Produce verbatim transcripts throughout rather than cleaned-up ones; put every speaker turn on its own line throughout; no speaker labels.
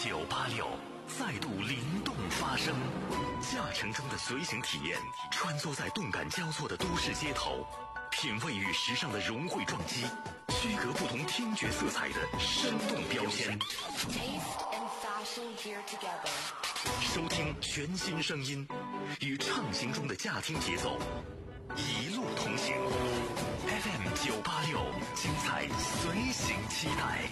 九八六再度灵动发声，驾乘中的随行体验，穿梭在动感交错的都市街头，品味与时尚的融汇撞击，区隔不同听觉色彩的生动标签。收听全新声音，与畅行中的驾听节奏，一路同行。F M 九八六，精彩随行期待。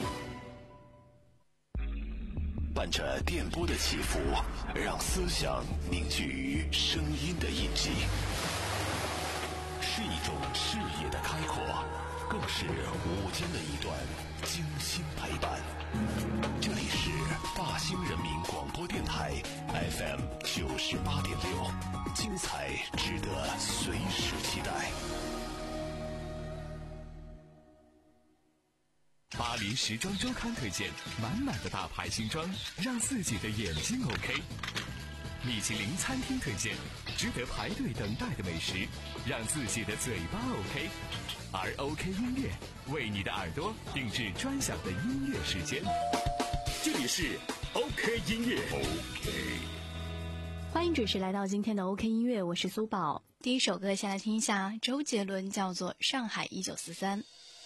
伴着电波的起伏，让思想凝聚于声音的印记，是一种视野的开阔，更是午间的一段精心陪伴。这里是大兴人民广播电台 F M 九十八点六，精彩值得随时期待。
巴黎时装周刊推荐满满的大牌新装，让自己的眼睛 OK。米其林餐厅推荐值得排队等待的美食，让自己的嘴巴 OK。而 OK 音乐为你的耳朵定制专享的音乐时间，这里是 OK 音乐。 OK，
欢迎准时来到今天的 OK 音乐，我是苏宝。第一首歌先来听一下周杰伦，叫做《上海一九四三》。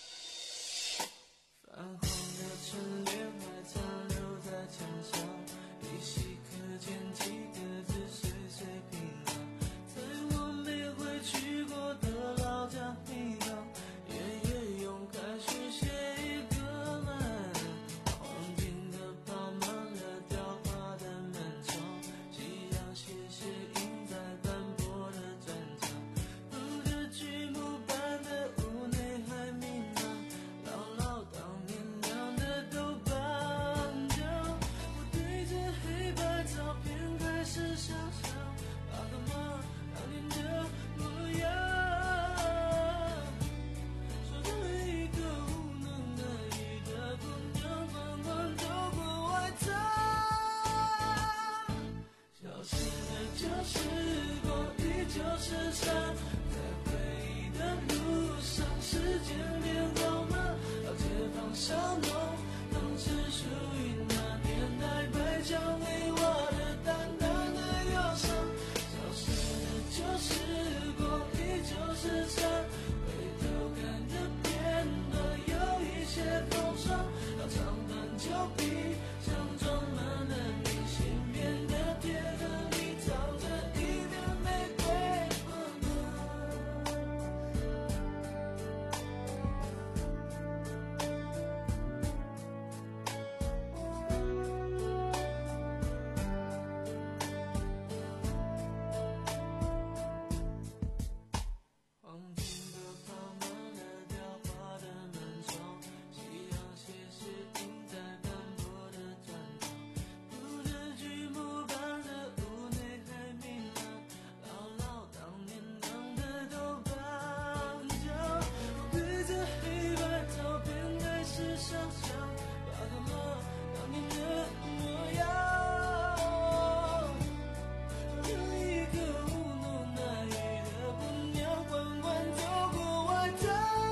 泛黄的春联还残留在墙上，依稀可见几个字岁岁平安，在我没回去过的老家地方，爷爷用开水写一个满，黄金的泡满了雕花的门窗，夕阳斜斜映在斑驳的砖墙，哼着剧目般的屋内还明亮，姥姥当年酿的豆瓣酒，我对着黑白照片开始想象爸爸妈妈当年的模样，说着一个无能的一个姑娘缓缓走过外滩，消失的就是过，依旧是山，在回忆的路上，时间变好慢，老街坊小弄，当时属于那年代白墙黑瓦的淡淡的忧伤，消失的就是过，依旧是山，回头看的片段有一些风霜，老长短旧皮箱装满了你新编的铁盒里藏着一片玫瑰黄金的泡满了雕花的门窗，夕阳斜斜映在斑驳的砖墙，铺着剧目般的屋内还明亮，姥姥当年酿的豆瓣酒，我对着黑白照片开始想象爸爸妈妈当年的模样，有一个无能那一的姑娘缓缓走过外滩，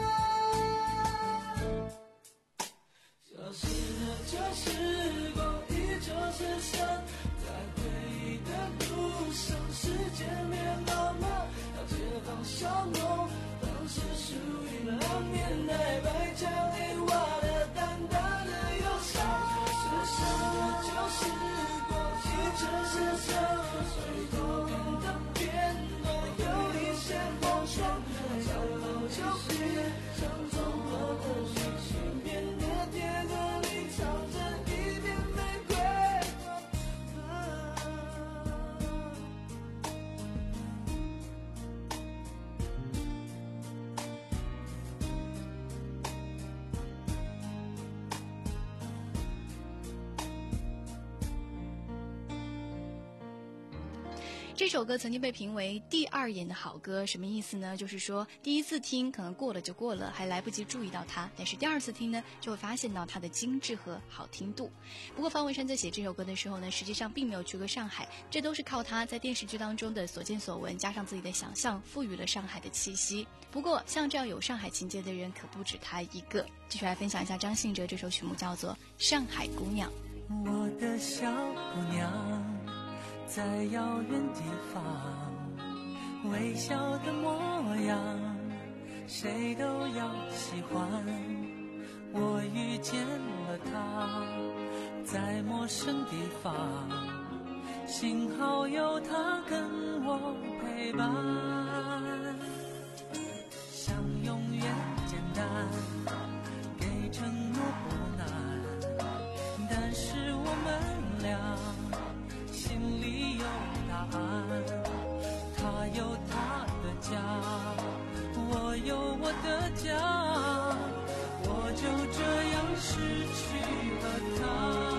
消失的就是过，依旧是山，在回忆的路上，时间变慢慢，老街坊小弄，当时属于那年代白墙黑瓦的淡淡的忧伤，消失的就是过，依旧是山，回头看的片段有一些风霜，长老旧皮像装了的你新编的铁盒里藏着一片玫瑰花。
这首歌曾经被评为第二眼的好歌，什么意思呢？就是说第一次听可能过了就过了，还来不及注意到它，但是第二次听呢，就会发现到它的精致和好听度。不过方文山在写这首歌的时候呢，实际上并没有去过上海，这都是靠他在电视剧当中的所见所闻，加上自己的想象，赋予了上海的气息。不过像这样有上海情节的人可不止他一个。继续来分享一下张信哲这首曲目，叫做《上海姑娘》。
我的小姑娘，在遥远地方，微笑的模样，谁都要喜欢。我遇见了她，在陌生地方，幸好有她跟我陪伴。想永远简单，给承诺不难，但是我们俩心里有答案。他有他的家，我有我的家，我就这样失去了他。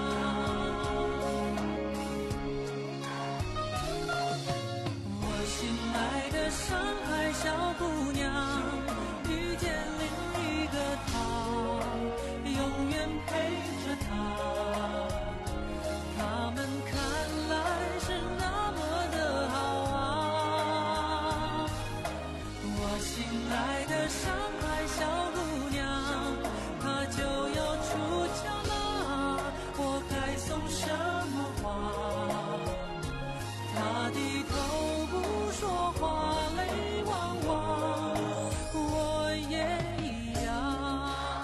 我心爱的上海小姑娘，遇见另一个他，永远陪着他。他们看来是那么的好啊。我心爱的上海小姑娘，她就要出嫁了，我该送什么花？她低头不说话，泪汪汪，我也一样。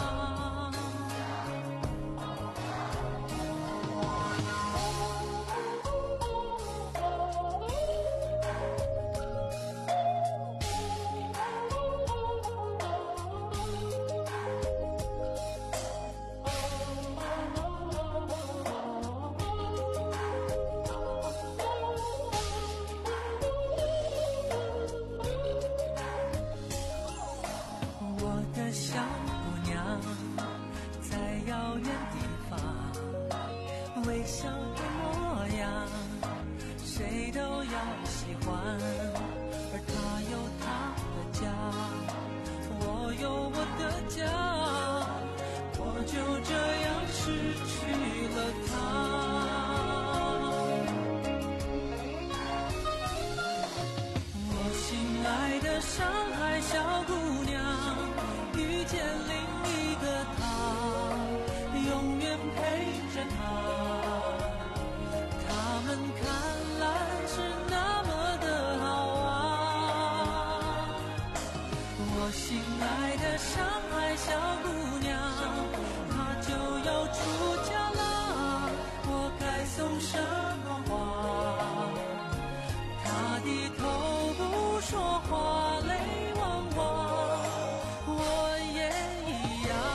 我的小姑娘，在遥远地方，微笑的模样，谁都要喜欢。而她有她的家，我有我的家，我就这样失去了她。我心爱的上海小姑娘，遇见另一个他，永远陪着他。他们看来是那么的好啊。我心爱的上海小姑娘，她就要出嫁了，我该送什么花？她低头不说话，泪汪汪，我也一样。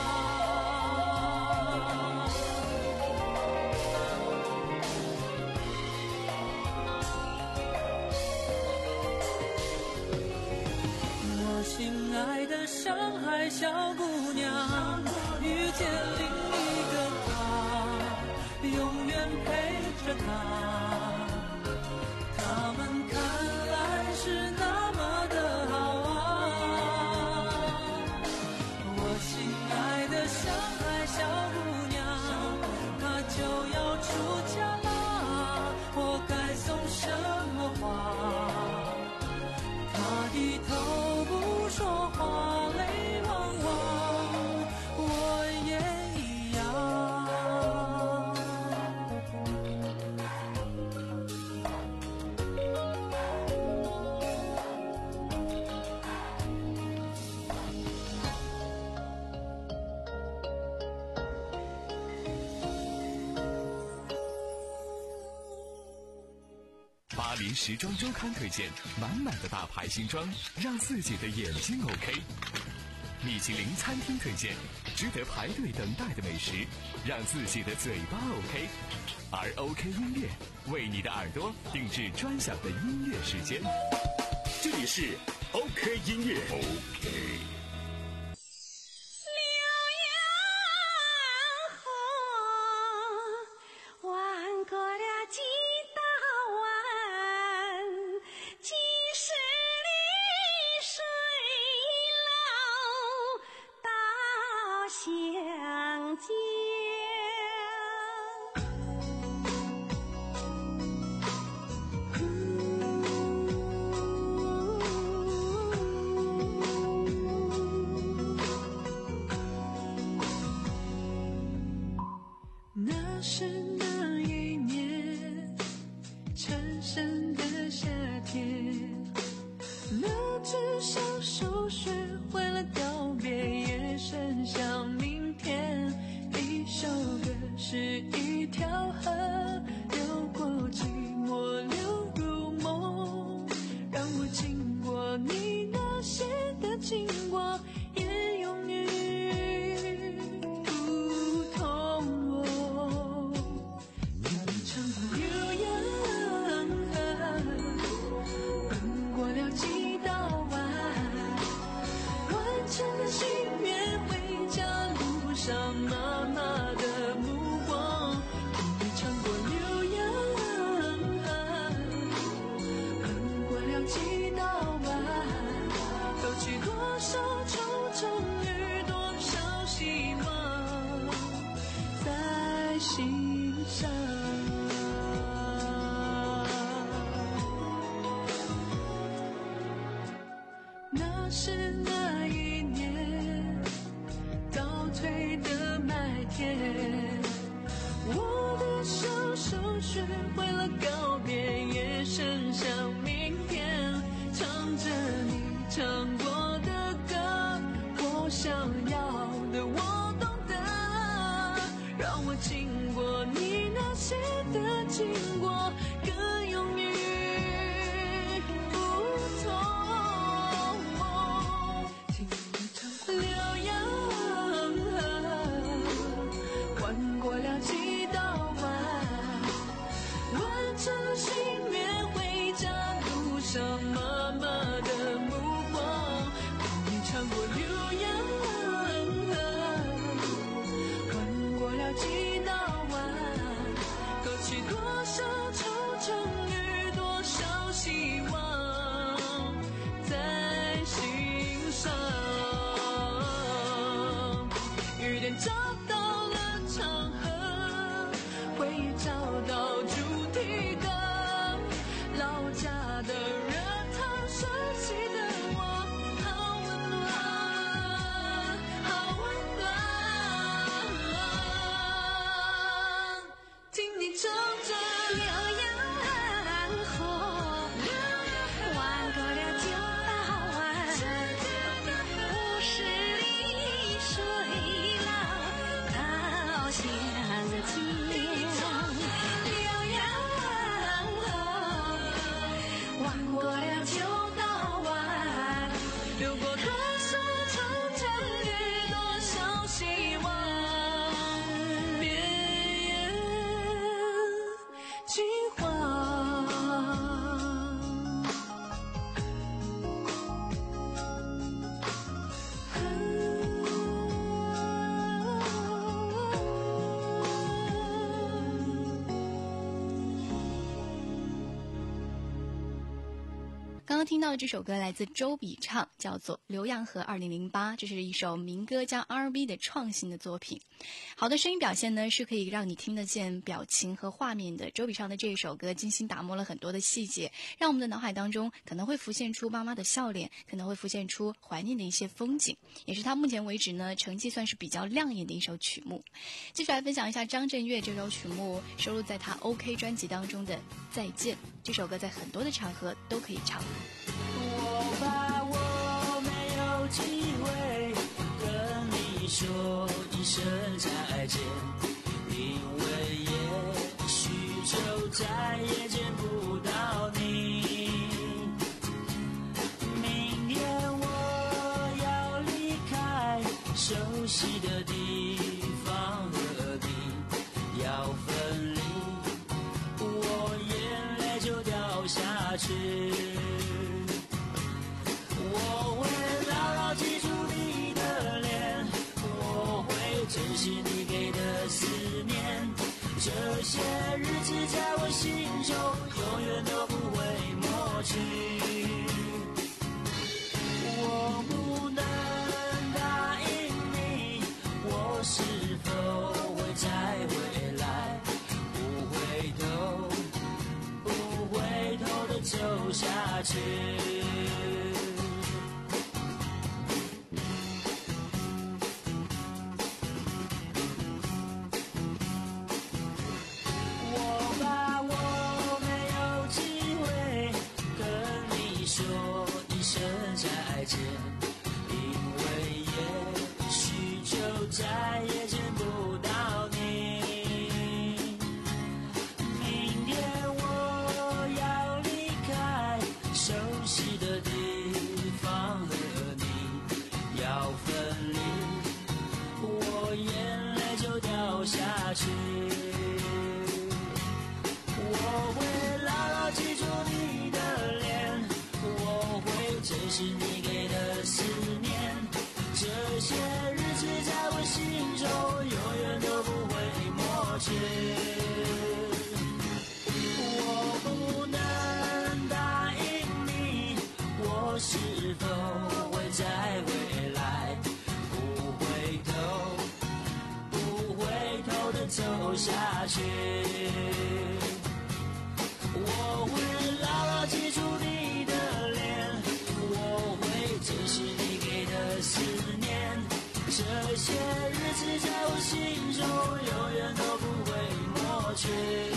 我心爱的上海小姑娘，遇见另一个他，永远陪着他。他们看来是那么的好啊。我心爱的上海小姑娘，她就要出嫁了，我该送什么花？她低头不说话，泪汪汪，我也一样。
巴黎时装周刊推荐满满的大牌新装，让自己的眼睛 OK。米其林餐厅推荐值得排队等待的美食，让自己的嘴巴 OK。而 OK 音乐为你的耳朵定制专享的音乐时间。
这里是 OK 音乐 OK。
那是那一年缠身的夏天，那只小手学会了告别，也剩下明天。一首歌是一条河，流过寂寞，流入梦，让我经过你那些的经过，也永远不同我。你唱过浏阳河，奔过了几道弯，完成了心愿，回家路上妈妈的目光。你唱过浏阳河，奔过了几道弯，勾起多少惆怅与多少希望在心上。那是那一年倒退的麦田，我的小手学会了告别，也剩下明天。唱着你唱过的歌，我想要的我懂得，让我经过你那些的经过，更永远不同。听你唱过浏阳河，弯过了几道弯，完成了心愿，回家路上妈妈的目光。你唱过浏阳河，弯过了几道弯，勾起多少惆怅与多少希望在心上。雨点找到了长河，回忆找到主题歌，老家的热汤，熟悉的我，好温暖，好温暖。听你唱着
浏阳河，弯过了九道弯，五十里水浪到乡间。浏阳河，弯过了九道弯，
流过多少惆怅与多少希望，绵延计划。
刚刚听到的这首歌来自周笔畅，叫做《浏阳河二零零八》，这是一首民歌加 R and B 的创新的作品。好的声音表现呢，是可以让你听得见表情和画面的。周笔畅的这一首歌精心打磨了很多的细节，让我们的脑海当中可能会浮现出妈妈的笑脸，可能会浮现出怀念的一些风景，也是他目前为止呢成绩算是比较亮眼的一首曲目。接下来分享一下张震岳这首曲目收录在他 OK 专辑当中的《再见》，这首歌在很多的场合都可以唱。
我怕我没有机会跟你说一声再见，因为也许就再也见不到你。明天我要离开熟悉的地方，何必要分离，我眼泪就掉下去。我会牢牢记住你的脸，我会珍惜你给的思念，这些日子在我心中永远都不会抹去。我不能答应你，我是否会再回来，不回头，不回头的走下去。 见，因为也许就再也见不到你。明天我要离开熟悉的地方，和你要分离，我眼泪就掉下去。我会牢牢记住你的脸，我会珍惜你给的思念，这些日子在我心中永远都不会抹去。我不能答应你，我是否会在未来不回头不回头的走下去。我会牢牢记住你的脸，我会珍惜你给的思念，这些日子在我心中永远都不会抹去。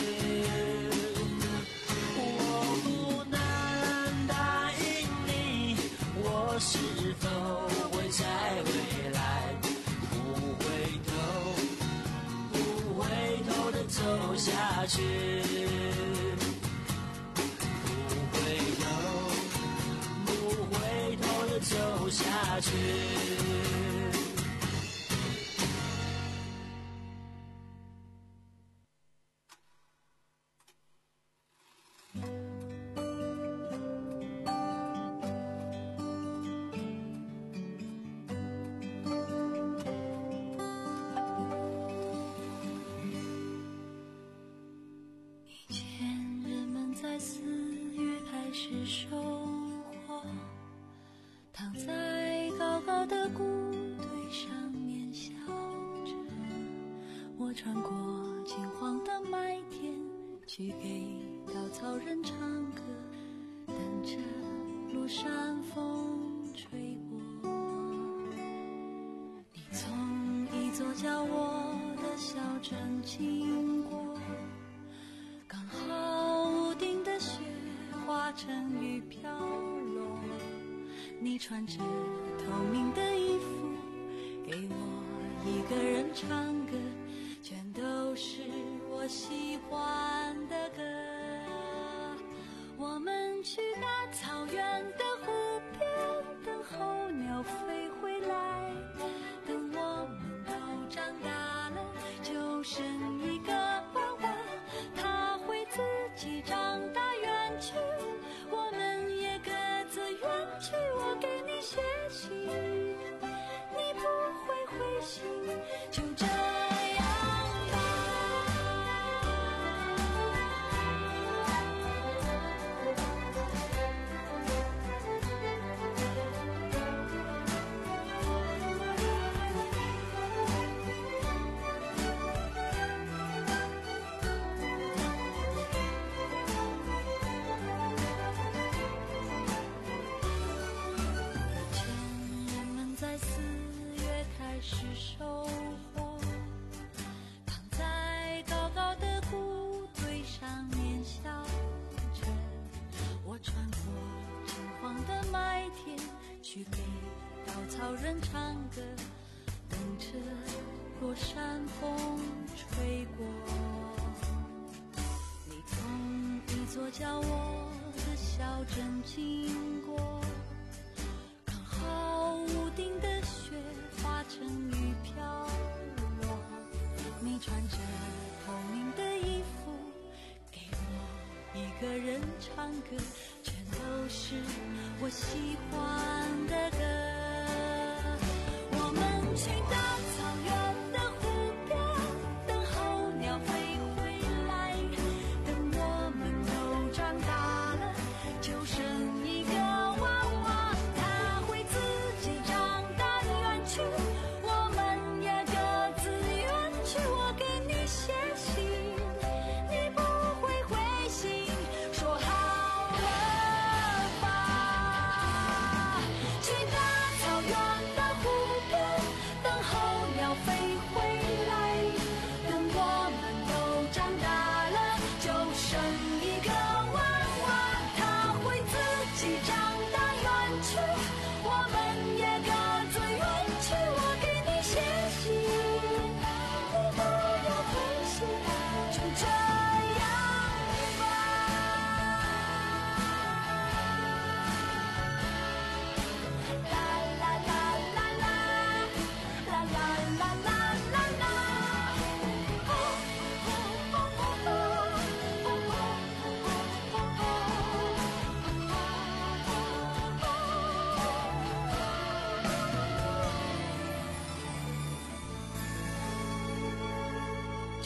我不能答应你，我是否会在未来不回头不回头的走下去。走下去。
以前人们在四月开始收获，躺在高高的谷堆上面笑着，我穿过金黄的麦田，去给稻草人唱歌，等着落山风吹过。你从一座叫我的小镇经过，刚好屋顶的雪化成雨飘落，你穿着透明的衣服，给我一个人唱歌，全都是我喜欢的歌。我们去大草原的湖边，等候鸟飞回来，等我们都长大了，就剩一个娃娃，他会自己长大远去，我们也各自远去。我给你写信，你不会回信，就这样吧。是收获，躺在高高的谷堆上面笑着，我穿过金黄的麦田，去给稻草人唱歌，等着落山风吹过。你从一座叫我的小镇经过，刚好屋顶的雪化成雨飘落，你穿着透明的衣服，给我一个人唱歌，全都是我喜欢的歌。我们去大草原的湖边，等候鸟飞回来，等我们都长大了，就剩一个娃娃，他会自己长大远去，我们也各自远去。我给你写信，你不会回信，说好了吧。去大草原的湖边，等候鸟飞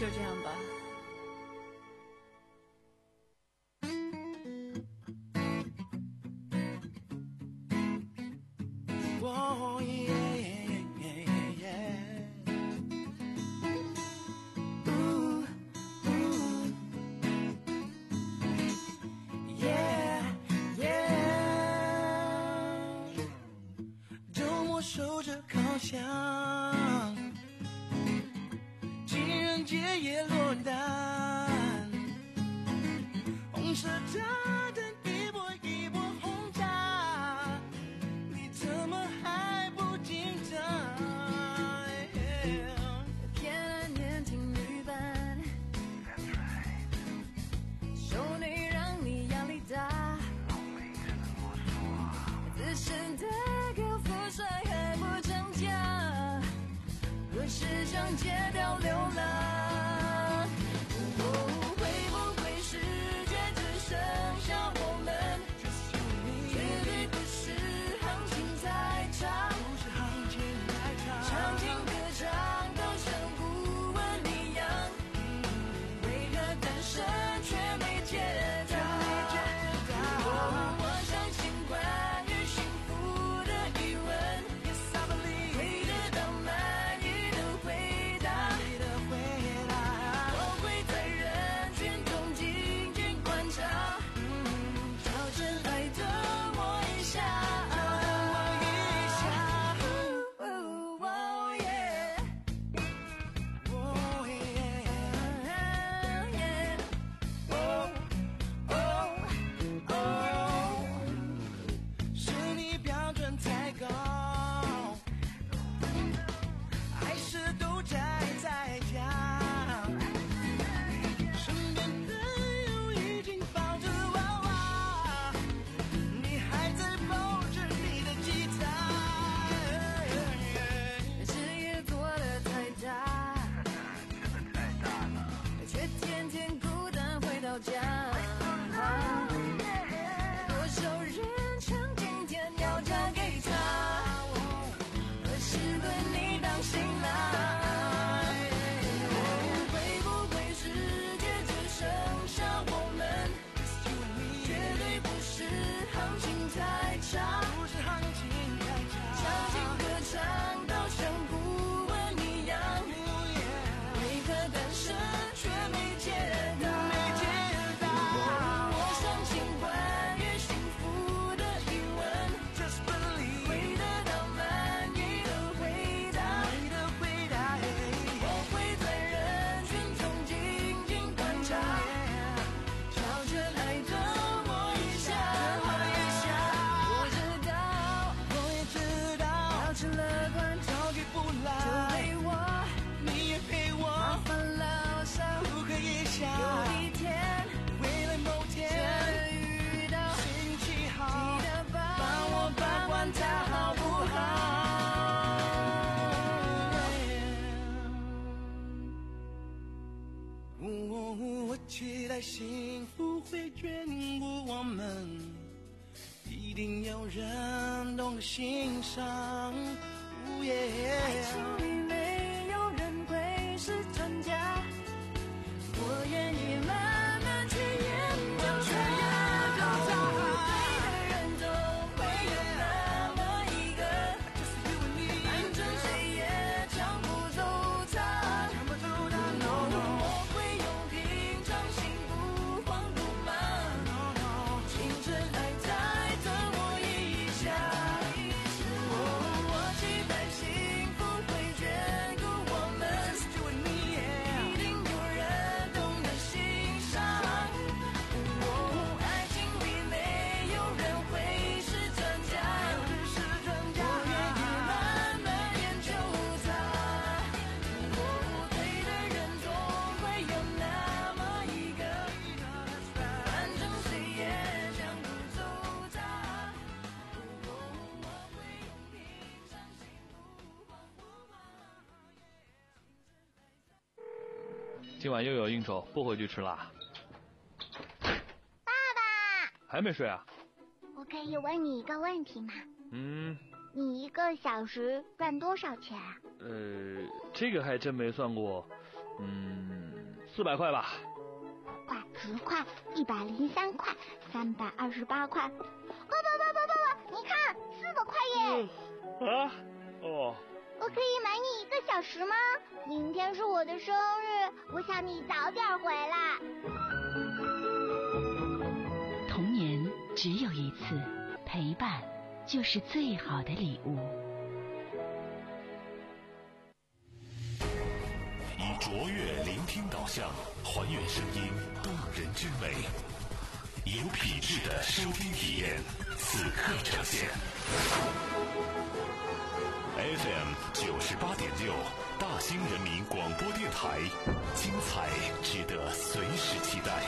就这样吧。
Oh, yeah, yeah, yeah. Ooh, ooh. Yeah, yeah. 周末守着烤箱，情人节也落单，红色大灯一波一波轰炸，你怎么还不紧张？
偏爱年轻女伴，手内让你压力大，资深的高富帅还不涨价，何时想戒掉流浪？哦，会不会世界只剩下我们？绝对不是行情太差，
不是行情太差，
唱情歌唱到像顾问一样，为何单身却没解答？哦，我相信关于幸福的疑问，
Yes, I
会
believe
得到满意的回答。
你的回答。
我会在人群中静静观察，朝真爱的我一下。哦哦耶，
Oh, yeah.
耶，哦哦哦。
是你标准太高，还是都宅在家？身边朋友已经抱着娃娃，你还在抱着你的吉他。
事业做得太大，却天天孤单回到家。多少人想今天要嫁给他，可是对你当新郎。会不会世界只剩下我们？绝对不是行情太差，
不是行情太差，
唱情歌唱到像顾问一样，为何单身却没解答？
没解答。
我相信关于幸福的疑问，
Just
会
believe
得到满意的回答。
你的回答。
我会在人群中静静观察，朝着爱的我一下。我知道，
我也知道，
保持乐观，
着急不
就
来，
陪我
你也陪我，
烦恼上。
不可以想，
有一天
未来某天
遇到，
运气好，
记得
帮
帮
我把关它好不好？哦，我期待幸福会眷顾我们，一定有人懂得欣赏。哦耶
爱情里没有人会是专家，我愿意慢慢去研究它。对的人总会有那么一个，反正谁也抢不走它。我会用平常心不慌不忙，青春还在等我一下。我期待幸福会眷顾我们，一定有人懂得欣赏。爱情里没有人会是专家，我愿意慢慢研究它。对的人总会有那么一个，反正谁也抢不走它。我会用平常心不慌不忙。
今晚又有应酬，不回去吃啦。
爸爸，
还没睡啊？
我可以问你一个问题吗？
嗯，
你一个小时赚多少钱啊？
呃，这个还真没算过。嗯， 四百块吧。
块、十块、一百零三块、三百二十八块。不不不不不不，你看，四百块耶！
嗯、啊，哦。
我可以买你一个小时吗？明天是我的生日，我想你早点回来。
童年只有一次，陪伴就是最好的礼物。
以卓越聆听导向，还原声音动人之美，有品质的收听体验，此刻呈现。F M 九十八点六，大兴人民广播电台，精彩值得随时期待。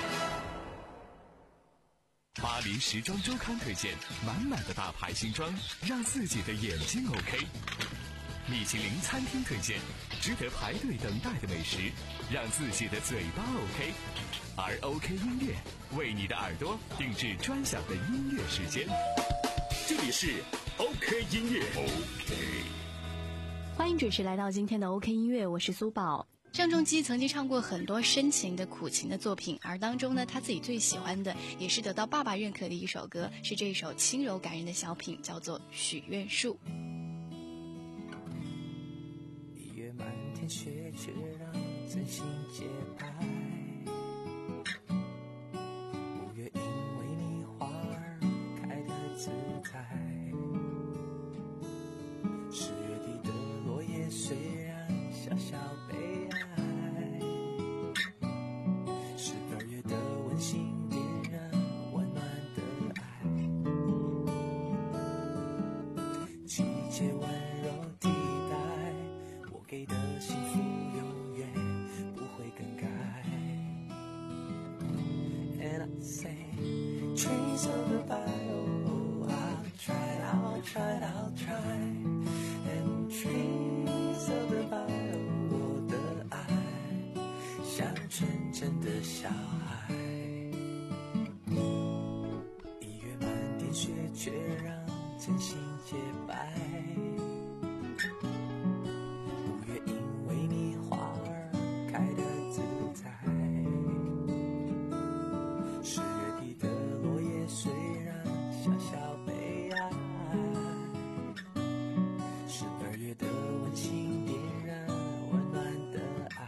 巴黎时装周刊推荐，满满的大牌新装，让自己的眼睛 OK。米其林餐厅推荐，值得排队等待的美食，让自己的嘴巴 OK。而 OK 音乐为你的耳朵定制专享的音乐时间。
这里是 OK 音乐 OK。
欢迎准时来到今天的 OK 音乐，我是苏宝。郑中基曾经唱过很多深情的苦情的作品，而当中呢，他自己最喜欢的也是得到爸爸认可的一首歌，是这一首轻柔感人的小品，叫做《许愿树》。
一月满天雪，却让真心洁白。五月因为你花儿开得自在。十月底的落叶虽然小小悲哀，十二月的温馨点燃温暖的爱，季节温柔替代我给的幸福，永远不会更改。And I say trees of the bio, I'll try, I'll try, I'll try.And trees of the bio， 我的爱像纯真的小孩。一月满天雪，却让真心洁白。五月因为你花儿开得自在。十月底的落叶虽然小小悲哀。十二月的温馨点燃温暖的爱，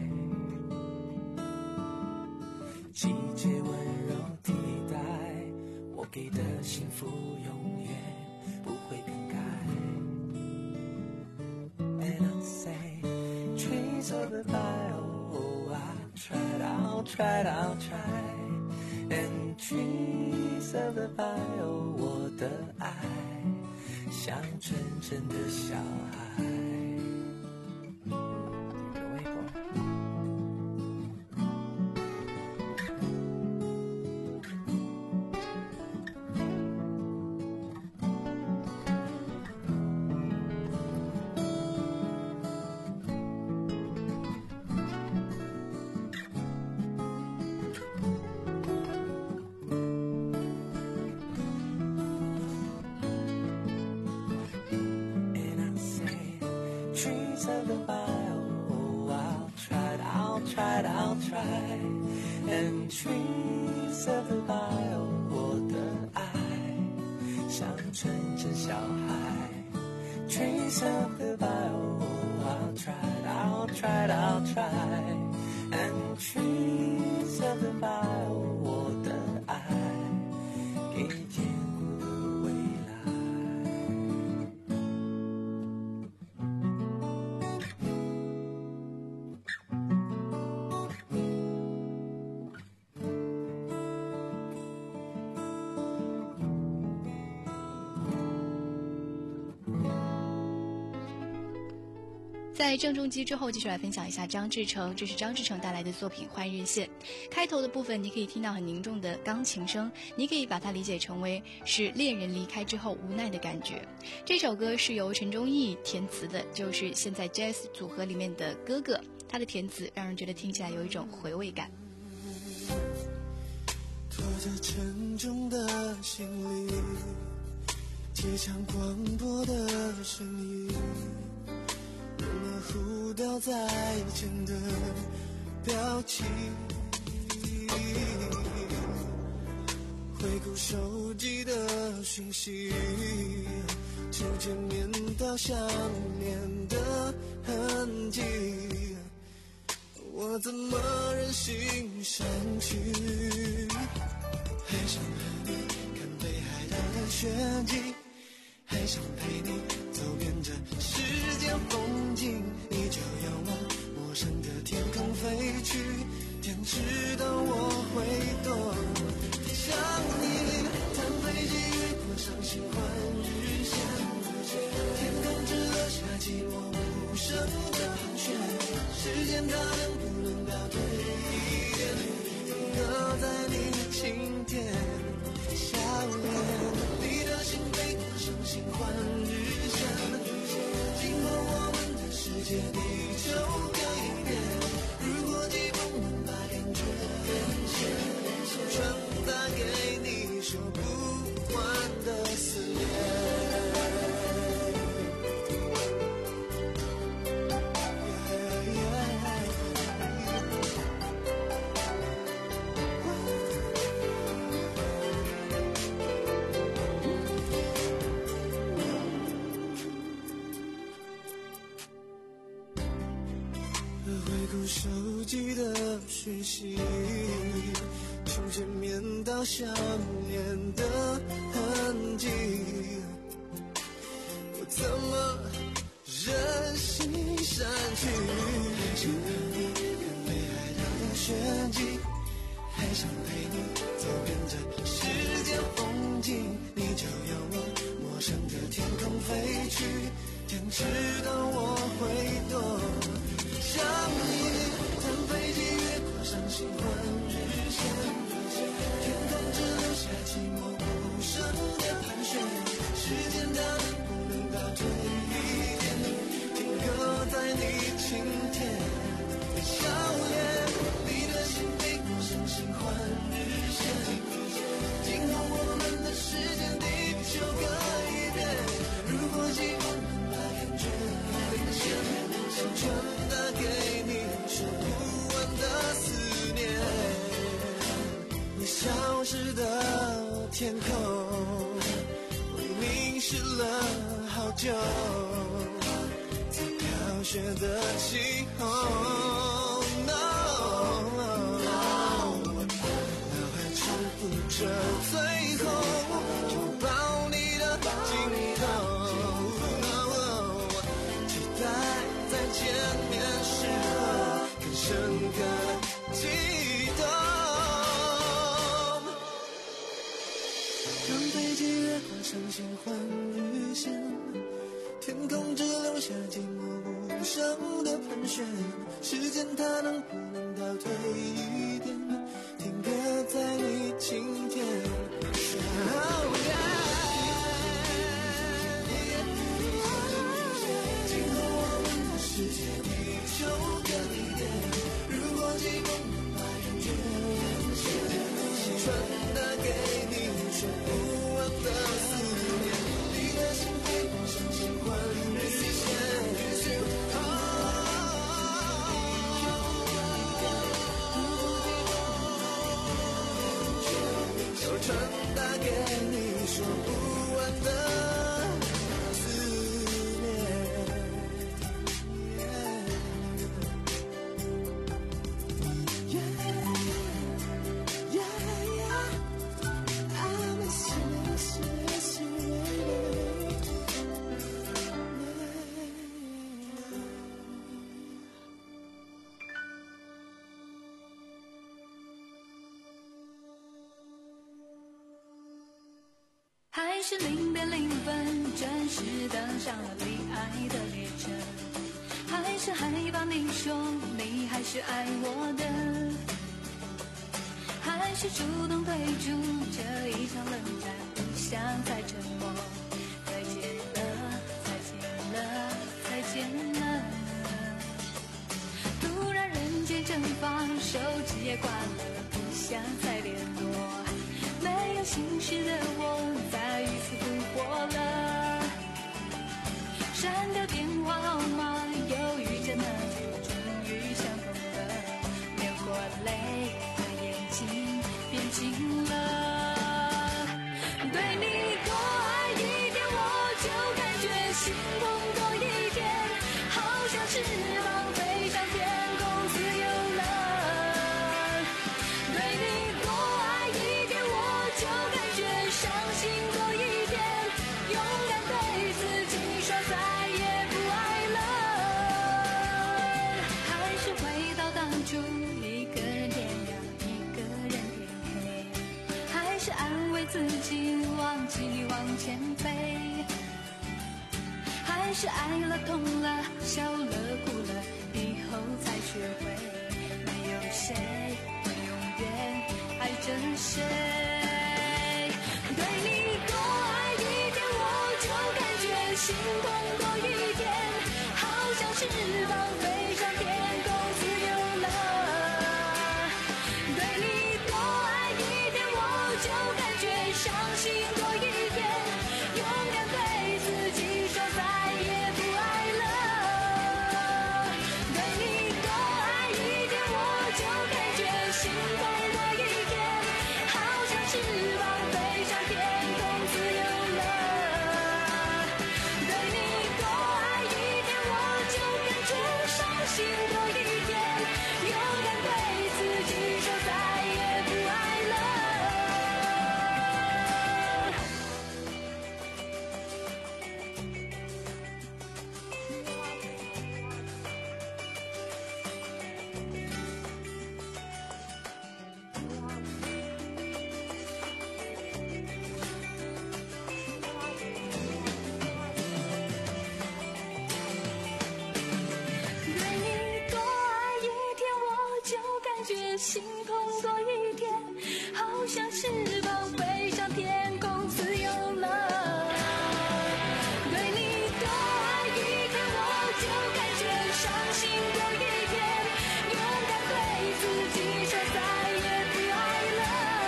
季节温柔替代我给的幸福，永远不会更改。And I'll say trees of the bio, I'll try, I'll try, I'll try. And trees of the bio， 我的爱像纯真的小孩。Trees of the bio, I'll try, I'll try, I'll try. And trees of the bio， 我的爱像纯真小孩。Trees of the bio, I'll try, I'll try, I'll try. And trees of the bio， 我的爱给坚固的未来。
在郑中基之后，继续来分享一下张志成，这是张志成带来的作品《换日线》。开头的部分，你可以听到很凝重的钢琴声，你可以把它理解成为是恋人离开之后无奈的感觉。这首歌是由陈忠义填词的，就是现在 Jazz 组合里面的哥哥，他的填词让人觉得听起来有一种回味感。
拖着沉重的行李，街巷广播的声音，人儿呼叫在前的表情，回顾手机的讯息，从见面到想念的痕迹，我怎么忍心删去？还想和你看北海道的雪景，还想陪你走遍这世间风景，你就要往陌生的天空飞去，天知道我会躲。想你谈飞机越过伤心换日线，天空只留下寂寞无声的盘旋，时间它能不能倒退一点，停格在你的晴天。笑脸，你的心飞过伤心换日线，经过我们的世界地球改变，如果季风能把感觉连线，传达给你说不完的思念。手机的讯息，从见面到想念的痕迹，我怎么忍心删去？还想和你看北海道的雪景，还想陪你走遍这世间风景，你就要往陌生的天空飞去，天知道我会躲。想你谈飞机越过伤心换日线，天空只留下寂寞无声的盘旋，时间它能不能倒退一点，停格在你晴天。笑脸，你的心飞过伤心换日线，经过我们的时间地球隔一边，如果寂寞能把感觉连线，想传达给你说不完的思念。你消失的天空，为凝视了好久，在飘雪的气候。No, 脑海重复着最后拥抱你的镜头。在见面时候更深刻激动，让飞机越过伤心换日线，天空只留下寂寞无声的盘旋，时间它能不能倒退一点，停格在你晴天。Oh, yeah.世界地球隔一点，如果寂寞能把感觉连线，传达给你说不完的思念，你的心飞过伤心换日线，要传达给你说不完的
还是零点零分，准时登上了离爱的列车。还是害怕你说你还是爱我的，还是主动退出这一场冷战，不想再沉默。再见了，再见了，再见了。突然人间蒸发，手机也关了，不想再联络。没有心事的我再一次复活了，删掉电话号码，犹豫着那句终于相逢了。 自己忘记你往前飞，还是爱了痛了笑了哭了以后才学会，没有谁会永远爱着谁。对你多爱一点，我就感觉心痛多一点，好像翅膀飞上天空自由了。对你多爱一点，我就感觉伤心多一点，勇敢对自己说再也不爱了。对你多爱一点，我就感觉心痛多一点，好像翅膀飞上天空自由了。对你多爱一点，我就感觉伤心多一点，勇敢对自己说再也不爱了。对你多爱一点，我就感觉心痛多一点，好像翅膀飞上天空自由了。对你多爱一点，我就感觉伤心多一点，勇敢对自己说再也不爱了。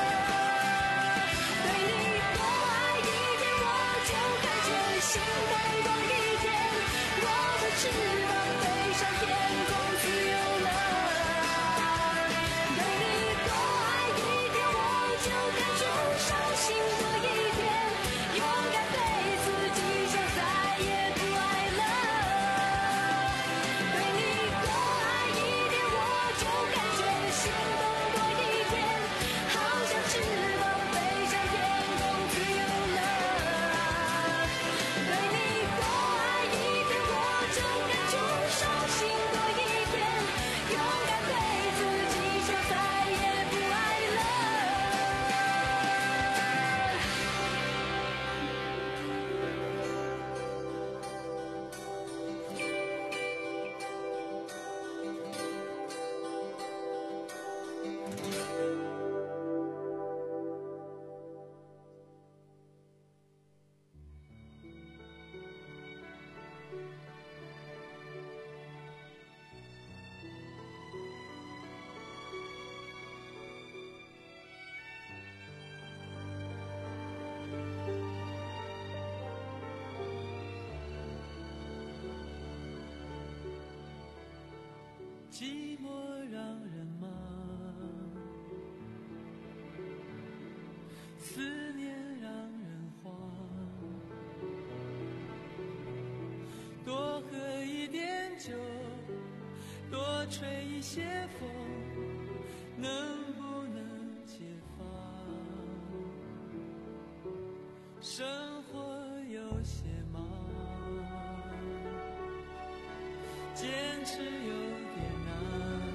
对你多爱一点，我就感觉心痛多一点，我的翅膀飞上天空自由了。对你多爱一点，我就感觉伤心多一点，勇敢对自己说再也不爱了。对你多爱一点，我就感觉心动多一点，好像翅膀飞上天空自由了。对你多爱一点，我就感觉伤心多一点，勇敢对自己说再也不爱了。
寂寞让人忙，思念让人慌。多喝一点酒，多吹一些风，能不能解放？生活有些忙，坚持有点难。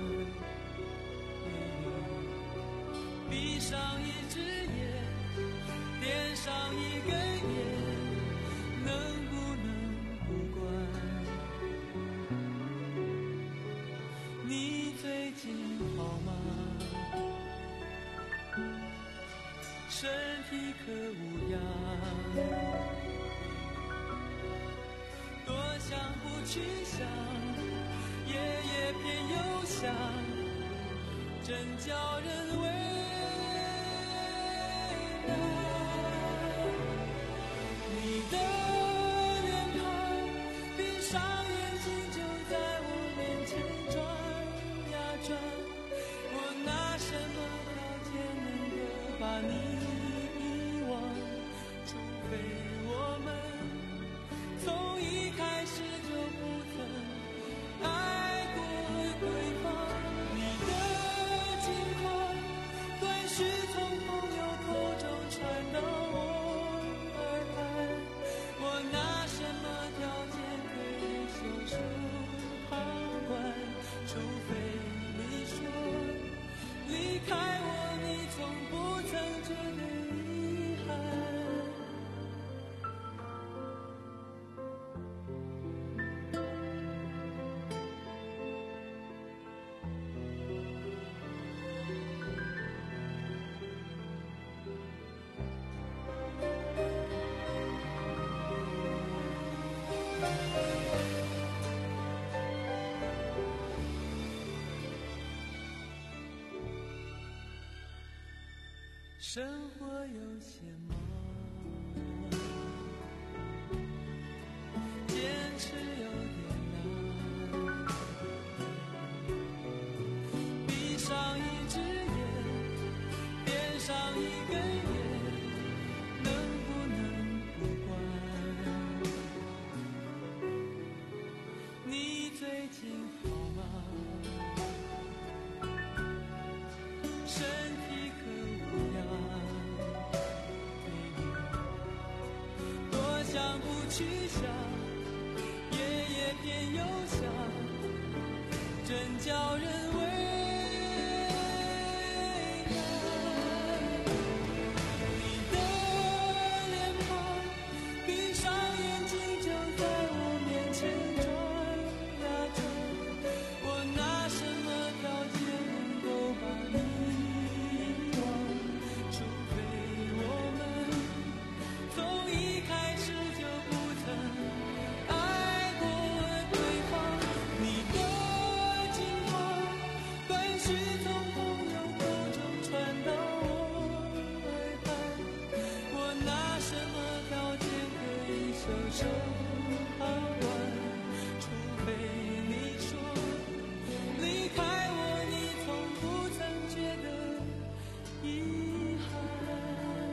闭上一只眼，点上一根烟，能不能不管？你最近好吗？身体可无恙？多想不去想，夜夜偏又想，真叫人为难。你的脸庞，闭上眼睛就在我面前转呀转，我拿什么条件能够把你遗忘？除非我们从一开始就不曾爱过对方。你的近况，断续从朋友口中传生活有些忙，坚持有点难，闭上一只眼，点上一根烟，能不能不管？你最近好吗？身体可无恙？多想不去想，夜夜偏又想，真叫人为难。你的脸庞，闭上眼睛就在我面前转呀转，我拿什么条件能够把你遗忘？除非我们从一开始就不曾爱过对方。你的近况，断续从朋友口中传到我耳畔，我拿什么条件可以袖手旁观？除非你说离开我，你从不曾觉得遗憾。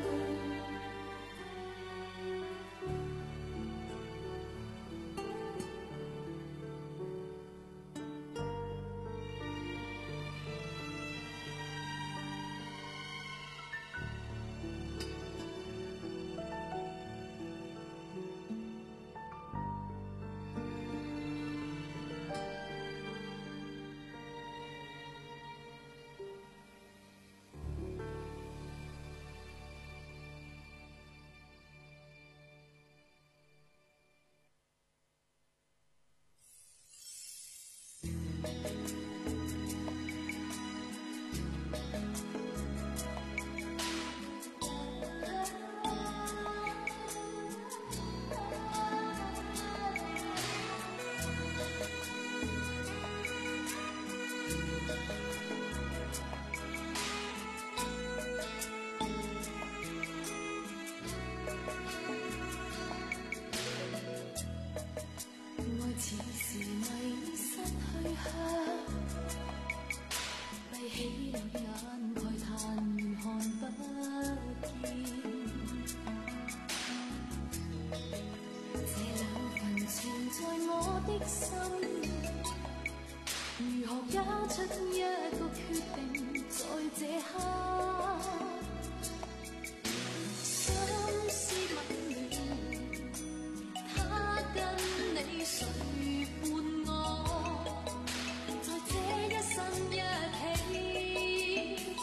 愛似是迷失去向，閉起了眼慨嘆，願看不見。這兩份情在我的心，如何交出一個決定，在這刻心思紊亂，他跟你誰伴我，在這一生一起，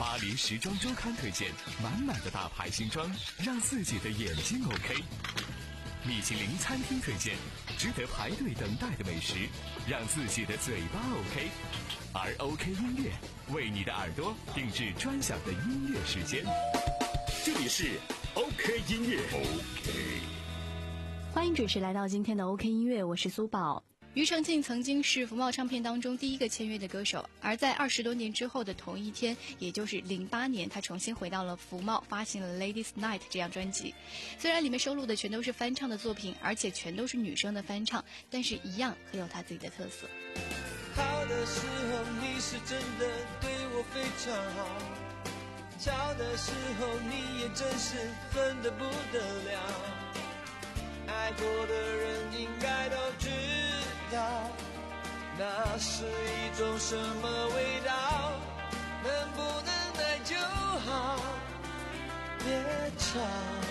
巴黎时装周刊推荐满满的大牌新装，让自己的眼睛 OK。米其林餐厅推荐值得排队等待的美食，让自己的嘴巴 OK。而 OK 音乐为你的耳朵定制专享的音乐时间。
这里是 OK 音乐 OK。
欢迎准时来到今天的 OK 音乐，我是苏宝。庾澄庆曾经是福茂唱片当中第一个签约的歌手，而在二十多年之后的同一天，也就是零八年，他重新回到了福茂，发行了《Ladies Night》这张专辑。虽然里面收录的全都是翻唱的作品，而且全都是女生的翻唱，但是一样很有他自己的特色。
好的时候你是真的对我非常好，吵的时候你也真是恨得不得了。爱过的人应该都知道，那是一种什么味道，能不能耐就好，别吵。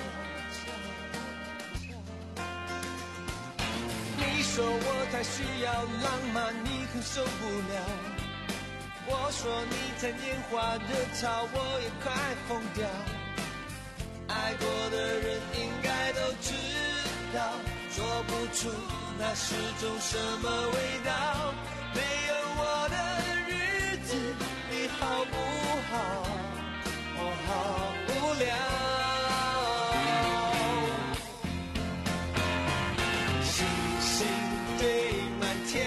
你说我太需要浪漫，你很受不了，我说你太拈花惹草，我也快疯掉。爱过的人应该都知道，说不出那是种什么味道，没有我的日子你好不好？我好无聊。星星堆满天，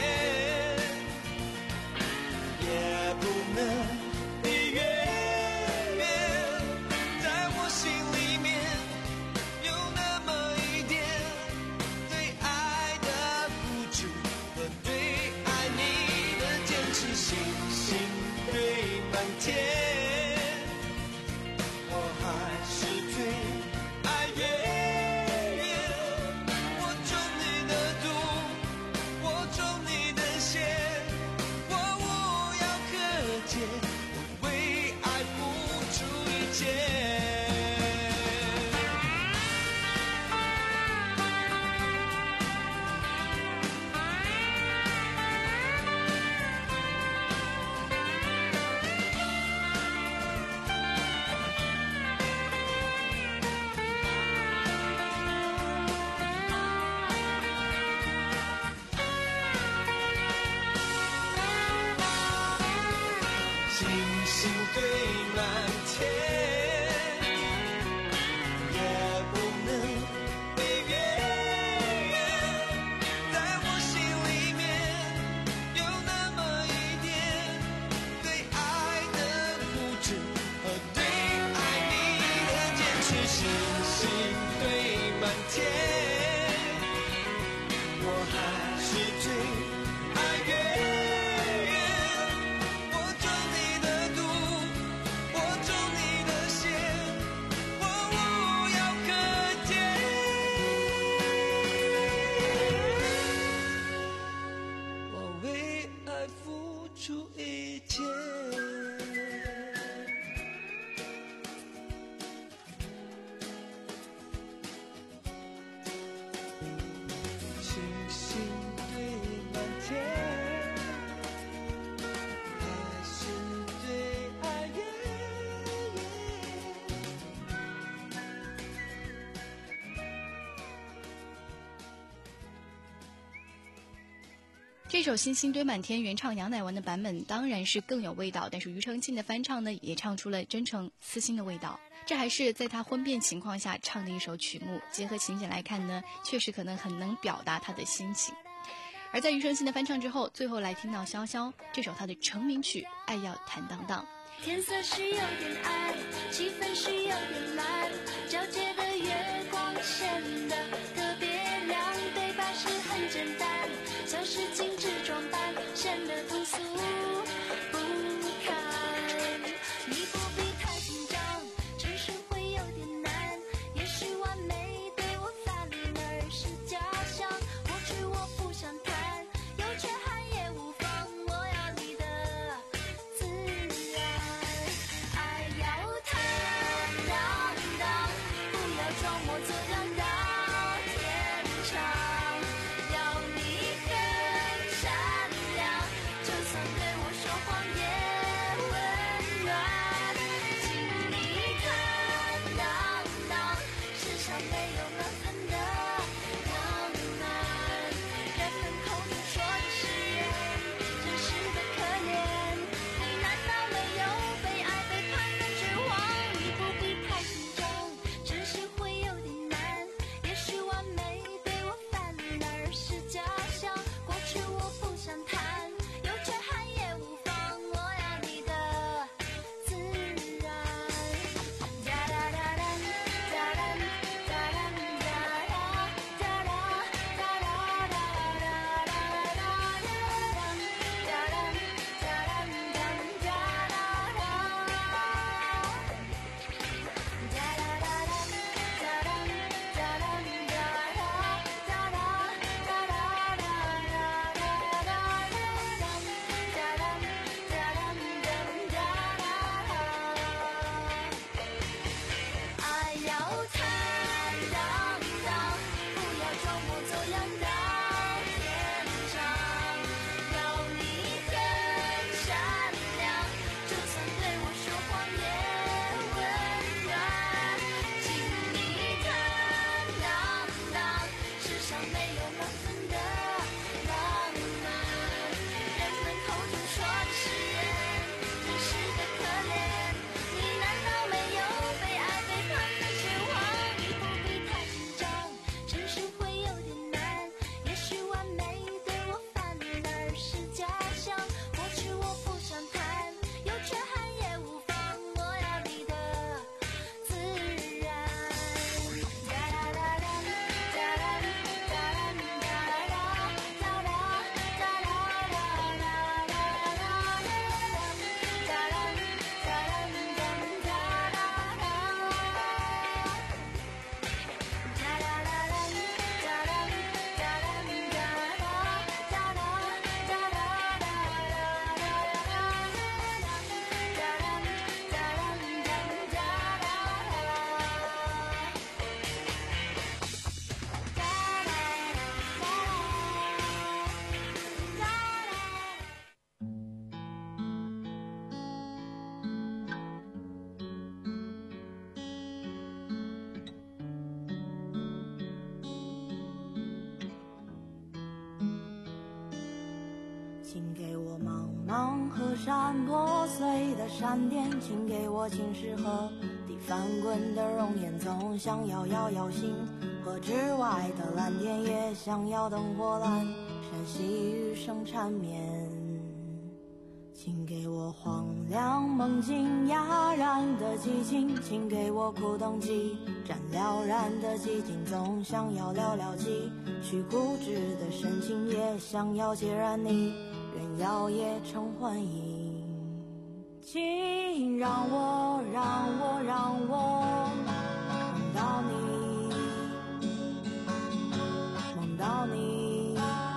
也不能比月圆，在我心里面有那么一点对爱的付出和对爱你的坚持。星星堆满天，我还是最爱月圆。我中你的毒，我中你的邪，我无药可解，我为爱付出一切。星星堆满天，也不能比月圆，在我心里面有那么一点对爱的固执和对爱你的坚持。星星堆满天，我还是最爱月圆。
这首《星星堆满天》原唱杨乃文的版本当然是更有味道，但是庾澄庆的翻唱呢，也唱出了真诚私心的味道。这还是在他婚变情况下唱的一首曲目，结合情景来看呢，确实可能很能表达他的心情。而在庾澄庆的翻唱之后，最后来听到潇潇这首他的成名曲《爱要坦荡荡》。
天色是有点暗，气氛是有点蓝，皎洁的月光显得特别亮，对白是很简单，像是精致装扮，显得通俗不堪。你不必太紧张，承受会有点难，也许完美对我反而是假象，过去我不想谈，有缺憾也无妨，我要你的自然。爱要坦荡荡，不要
请给我茫茫河山破碎的闪电，请给我青石河地翻滚的容颜，总想要摇摇星河之外的蓝天，也想要灯火阑珊细雨声缠绵。请给我荒凉梦境哑然的寂静，请给我苦等几盏了然的寂静，总想要寥寥几许固执的深情，也想要孑然你人摇曳成幻影。请让我让我让我梦到你，梦到你，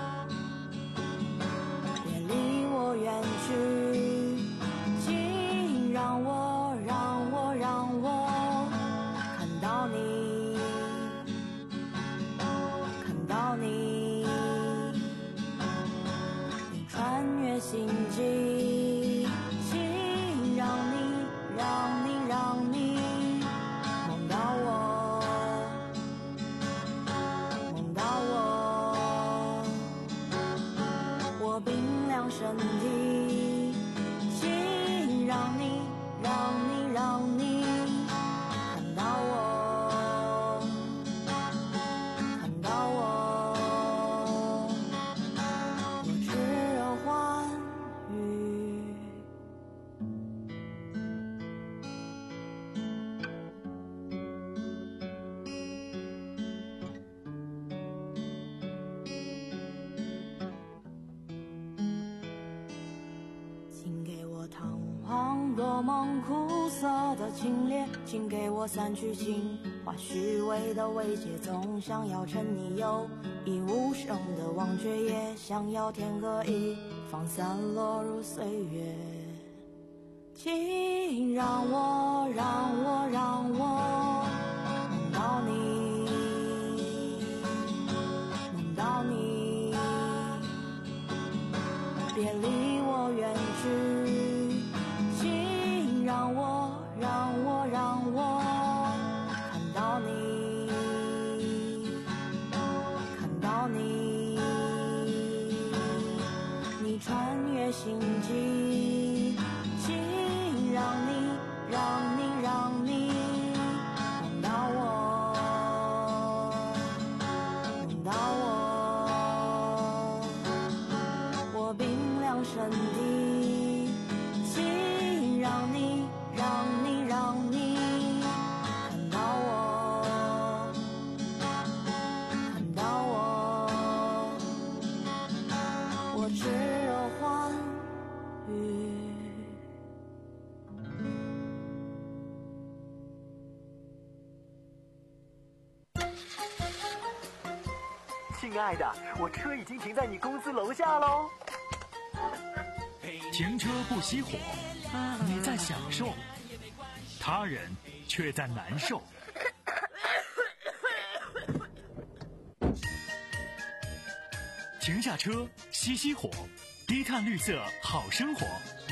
别离我远去。请让我让我让我看到你，看到你，你穿越星际。请让你让你让你梦到我，梦到我，我冰凉身体。请让你让你让你看到我，看到我，我只有欢愉。请给我彷徨多梦苦涩的清冽，请给我散去情话虚伪的慰藉，总想要沉溺有意无声的忘却，也想要天各一方散落入岁月。请让我让我让我梦到你，梦到你，别离我远去。请让我让我让我看到你，看到你，你穿越星际。请让你让你让你梦到我，梦到我，我冰凉身体。请让你让你让你看到我，看到我，我只有欢愉。
亲爱的，我车已经停在你公司楼下喽。
停车不熄火，你在享受，他人却在难受。停下车，熄熄火，低碳绿色好生活。